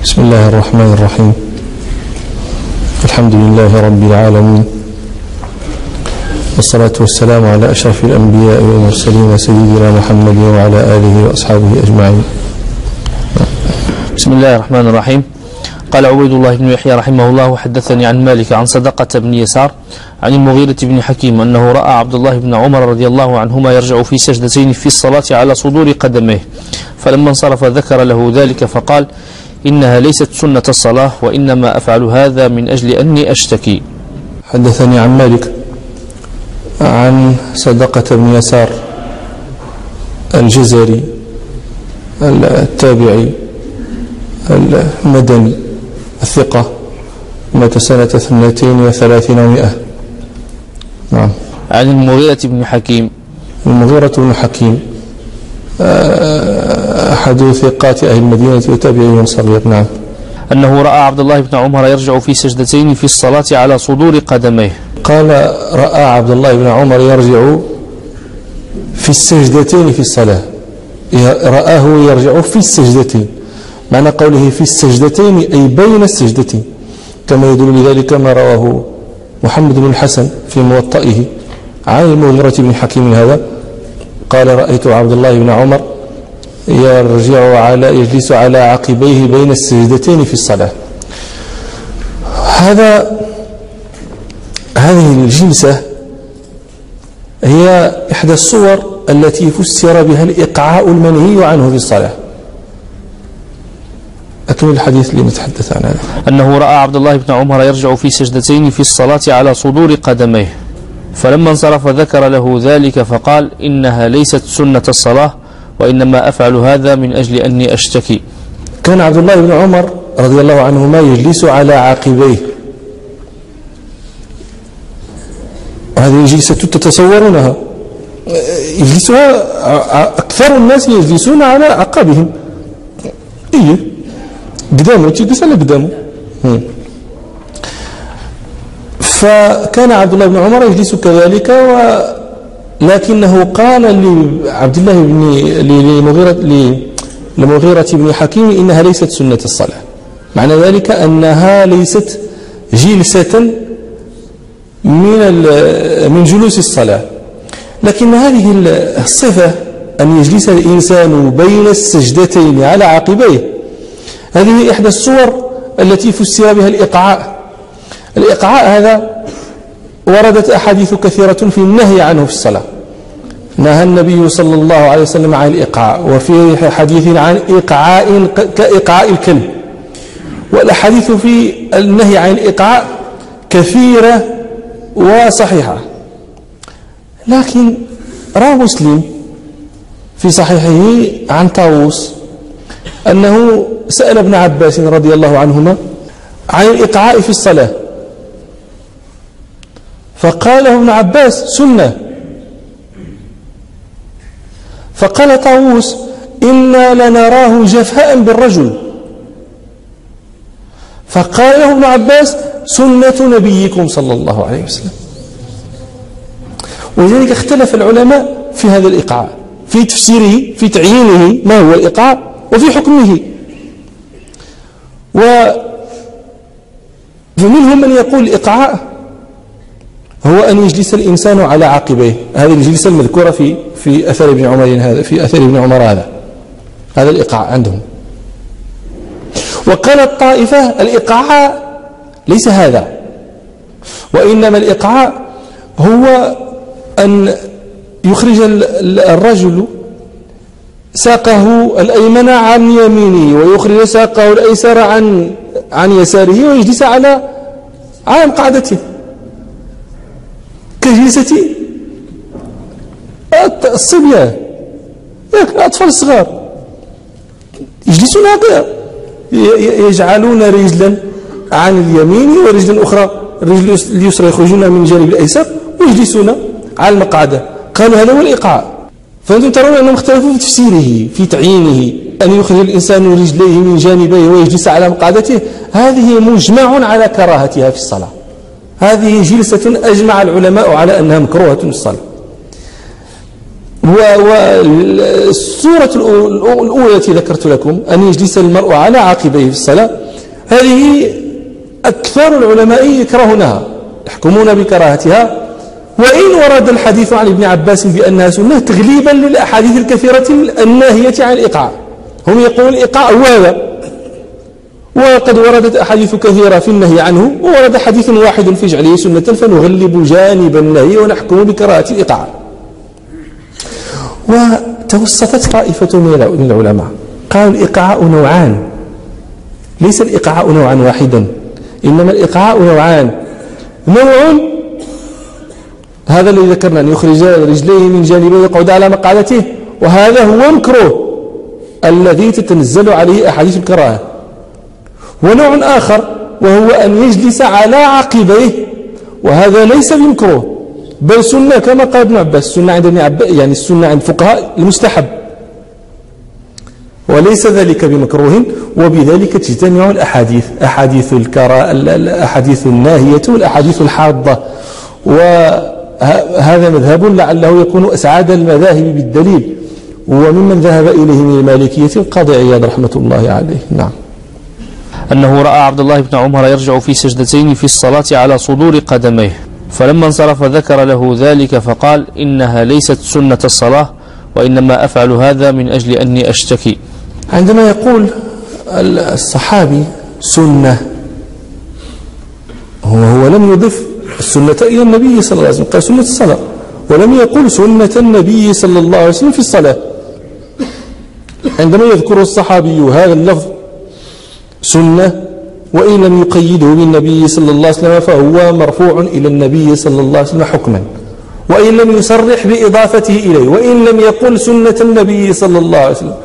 بسم الله الرحمن الرحيم. الحمد لله رب العالمين، والصلاة والسلام على أشرف الأنبياء والمرسلين سيدنا محمد وعلى آله وأصحابه أجمعين. بسم الله الرحمن الرحيم. قال عبيد الله بن يحيى رحمه الله: حدثني عن مالك عن صدقة بن يسار عن المغيرة بن حكيم أنه رأى عبد الله بن عمر رضي الله عنهما يرجع في سجدتين في الصلاة على صدور قدميه، فلما انصرف ذكر له ذلك فقال: إنها ليست سنة الصلاة، وإنما أفعل هذا من أجل أني أشتكي. حدثني عن مالك عن صدقة بن يسار الجزري التابعي المدني الثقة، مات سنة 32 و300. نعم. عن المغيرة بن حكيم. المغيرة بن حكيم أحد ثقات أهل المدينة وتابعي صغير. نعم. أنه رأى عبد الله بن عمر يرجع في سجدتين في الصلاة على صدور قدميه. قال: رأى عبد الله بن عمر يرجع في السجدتين في الصلاة، رآه يرجع في السجدتين، معنى قوله في السجدتين أي بين السجدتين، كما يدل لذلك ما رواه محمد بن الحسن في موطئه عن المغيرة بن حكيم هذا، قال: رأيت عبد الله بن عمر يجلس على عقبيه بين السجدتين في الصلاة. هذه الجلسة هي إحدى الصور التي فسر بها الإقعاء المنهي عنه في الصلاة. أكمل الحديث اللي نتحدث عن هذا. أنه رأى عبد الله بن عمر يرجع في سجدتين في الصلاة على صدور قدميه، فلما انصرف ذكر له ذلك فقال: إنها ليست سنة الصلاة، وإنما أفعل هذا من أجل أني أشتكي. كان عبد الله بن عمر رضي الله عنهما يجلس على عقبيه. هذه الجلسة تتصورونها، يجلسها أكثر الناس يجلسون على عقبهم. قدامه تجلس على قدامه. فكان عبد الله بن عمر يجلس كذلك، لكنه قال لعبد الله لمغيرة بن حكيم: إنها ليست سنة الصلاة، معنى ذلك أنها ليست جلسة من جلوس الصلاة. لكن هذه الصفة أن يجلس الإنسان بين السجدتين على عقبيه، هذه إحدى الصور التي فسر بها الإقعاء. الإقعاء هذا وردت أحاديث كثيرة في النهي عنه في الصلاة. نهى النبي صلى الله عليه وسلم عن الإقعاء، وفي حديث عن إقعاء كإقعاء الكلب، والأحاديث في النهي عن الإقعاء كثيرة وصحيحة. لكن روى مسلم في صحيحه عن طاووس أنه سأل ابن عباس رضي الله عنهما عن الإقعاء في الصلاة، فقال له ابن عباس: سنة. فقال طاووس: إنا لنراه جفاء بالرجل. فقال له ابن عباس: سنة نبيكم صلى الله عليه وسلم. ولذلك اختلف العلماء في هذا الإقعاء، في تفسيره، في تعيينه ما هو الإقعاء، وفي حكمه. ومنهم من يقول الإقعاء هو أن يجلس الإنسان على عقبيه، هذه الجلسة المذكورة في أثر ابن عمر هذا الإقعاء عندهم. وقال الطائفة: الإقعاء ليس هذا، وإنما الإقعاء هو أن يخرج الرجل ساقه الأيمن عن يمينه، ويخرج ساقه الأيسر عن يساره، ويجلس على مقعدته كجلسة الصبيان، الأطفال الصغار يجلسون هكذا، يجعلون رجلا عن اليمين ورجلا أخرى، الرجل اليسرى يخرجون من جانب الأيسر ويجلسون على المقعدة. قالوا هذا هو الإقعاء. فأنتم ترون أنهم اختلفوا في تفسيره، في تعيينه، أن يخرج الإنسان رجليه من جانبيه ويجلس على مقعدته، هذه مجمع على كراهتها في الصلاة. هذه جلسة أجمع العلماء على أنها مكروهة في الصلاة. والصورة الأولى التي ذكرت لكم أن يجلس المرء على عقبيه في الصلاة، هذه أكثر العلماء يكرهونها، يحكمون بكراهتها، وإن ورد الحديث عن ابن عباس بأنها سنة تغليبا للأحاديث الكثيرة الناهية عن الإيقاع. هم يقولون الإيقاع هو هذا، وقد وردت أحاديث كثيرة في النهي عنه، وورد حديث واحد في جعله سنة، فنغلب جانب النهي ونحكم بكراهة الإيقاع. وتوسطت طائفة من العلماء قالوا الإيقاع نوعان، ليس الإيقاع نوعا واحدا، إنما الإيقاع نوعان. نوع هذا الذي ذكرنا، أن يخرج رجليه من جانبه ويقعد على مقعدته، وهذا هو مكروه الذي تتنزل عليه أحاديث الكراهة. ونوع آخر وهو أن يجلس على عقبيه، وهذا ليس بمكروه بل سنة كما قال ابن عباس، السنة عند ابن عباس يعني السنة عند الفقهاء المستحب، وليس ذلك بمكروه. وبذلك تجتمع الأحاديث، أحاديث الكراهة، الأحاديث الناهية والأحاديث الحاضة. وهذا مذهب لعله يكون أسعد المذاهب بالدليل، وممن ذهب إليه من المالكية القاضي عياض رحمة الله عليه. نعم. أنه رأى عبد الله بن عمر يرجع في سجدتين في الصلاة على صدور قدميه، فلما انصرف ذكر له ذلك فقال إنها ليست سنة الصلاة، وإنما أفعل هذا من أجل أني أشتكي. عندما يقول الصحابي سنة، هو لم يضف السنة إلى النبي صلى الله عليه وسلم، قال سنة الصلاة، ولم يقل سنة النبي صلى الله عليه وسلم في الصلاة. عندما يذكر الصحابي هذا اللفظ سنة وإن لم يقيده بالنبي صلى الله عليه وسلم فهو مرفوع إلى النبي صلى الله عليه وسلم حكما، وإن لم يصرح بإضافته إليه، وإن لم يقل سنة النبي صلى الله عليه وسلم،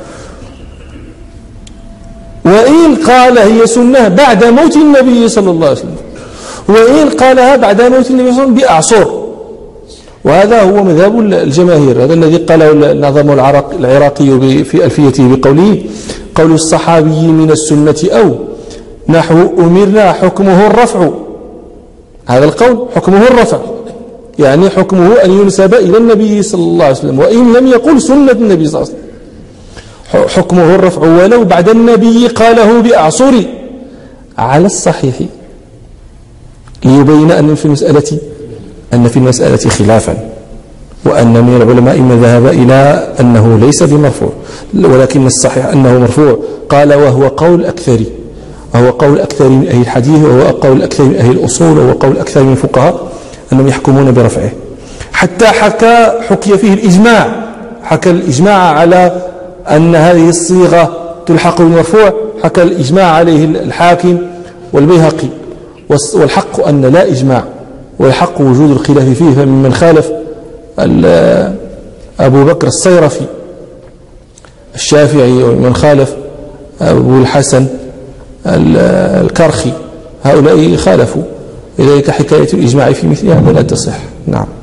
وإن قال هي سنة بعد موت النبي صلى الله عليه وسلم، وإن قالها بعد موت النبي صلى الله عليه وسلم بأعصر. وهذا هو مذهب الجماهير، هذا الذي قاله النظم العراقي في ألفيته بقوله قول الصحابي من السنة أو نحو أمرنا حكمه الرفع. هذا القول حكمه الرفع، يعني حكمه أن ينسب إلى النبي صلى الله عليه وسلم، وإن لم يقل سنة النبي صلى الله عليه وسلم حكمه الرفع ولو بعد النبي قاله بأعصر على الصحيح، ليبين أن في المسألة خلافا، وأن من العلماء من ذهب إلى أنه ليس بمرفوع، ولكن الصحيح أنه مرفوع. قال وهو قول أكثر، وهو قول أكثر من أهل الحديث، وهو قول أكثر من أهل الأصول، وهو قول أكثر من الفقهاء أنهم يحكمون برفعه. حتى حكي فيه الإجماع، حكى الإجماع على أن هذه الصيغة تلحق بالمرفوع، حكى الإجماع عليه الحاكم والبيهقي. والحق أن لا إجماع، والحق وجود الخلاف فيه، فمن خالف أبو بكر الصيرفي الشافعي، ومن خالف أبو الحسن الكرخي، هؤلاء خالفوا، لذلك حكاية الإجماع في مثل هذا لا تصح. نعم.